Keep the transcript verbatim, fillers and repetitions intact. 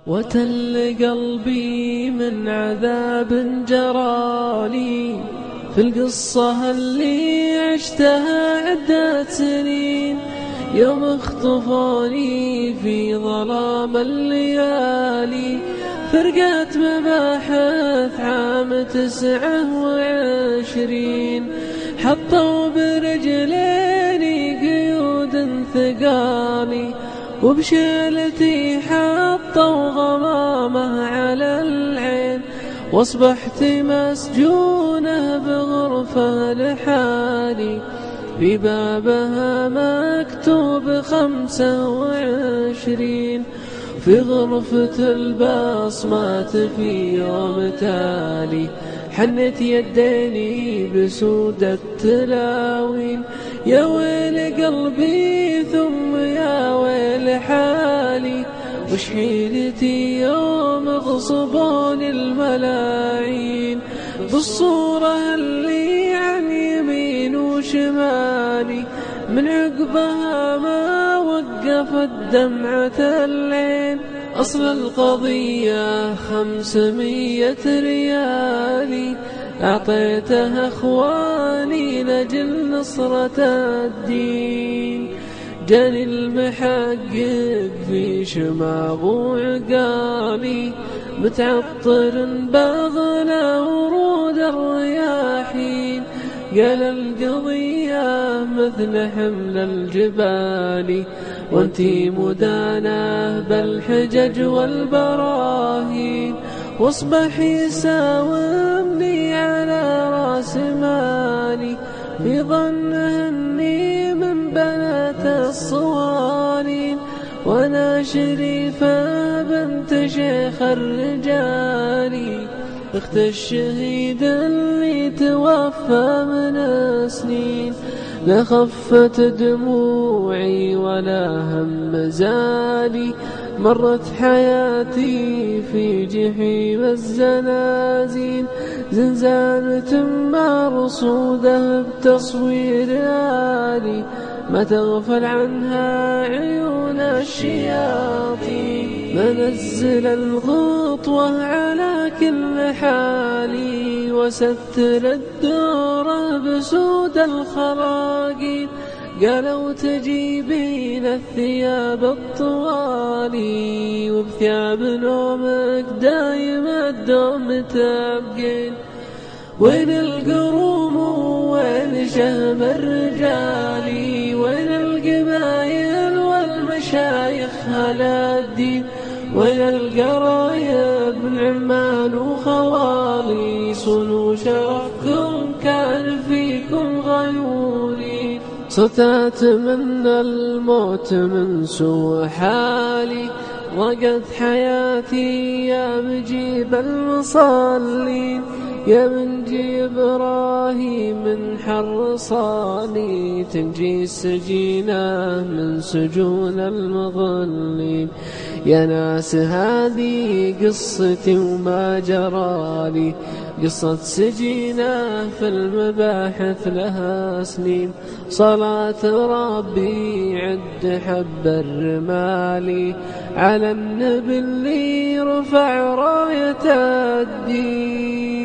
وتل قلبي من عذاب جرالي في القصة اللي عشتها عدة سنين، يوم اخطفوني في ظلام الليالي. فرقت مباحث عام تسعة وعشرين، حطوا برجليني قيود ثقالي، وبشيلتي حطوا غمامة على العين. واصبحت مسجونة بغرفة لحالي، في بابها مكتوب خمسة وعشرين. في غرفة البصمات في يوم تالي حنت يديني بسود التلاوين. يا ويل قلبي ثم يا ويل حالي، وش حيلتي يوم غصبوني الملاعين. بالصورة اللي عن يمين وشمالي من عقبها ما وقفت دمعة العين. أصل القضية خمسمية ريالي أعطيتها أخواني لجل نصرة الدين. جاني المحقق في شماغ وعقالي متعطر باغلى ورود الرياحين. قال القضية مثل حمل الجبال، وانتي مدانة بالحجج والبراهين. واصبح يساومني على راس مالي في ظنه اني من بنات الصوالين، وانا شريفة بنت شيخ الرجال، اخت الشهيد اللي توفى من سنين. لخفت دموعي ولا هم زالي، مرت حياتي في جحيم الزنازين. زنزانة مرصودة بتصوير آلي ما تغفل عنها عيون الشياطين. منزل الخطوة على كل حالي، وستر الدور بسود الخراقين. قالوا تجيبين الثياب الطوالي، وبثياب نومك دايم الدوم تبقين. وين القروم وين شهم الرجال، وين القبايل والمشايخ هلا الدين. وين القرايب من عمان وخوالي، صنوا شرفكم كان فيكم غيولي. صرت أتمنى الموت من سوء حالي، ضاقت حياتي يا مجيب المصلين. يا من جيب إبراهيم من حرصاني، تنجي السجينة من سجون المظلين. يا ناس هذه قصتي وما جرالي، قصة سجينة في المباحث لها سنين. صلاة ربي عد حب الرمال على النبي اللي رفع راية الدين.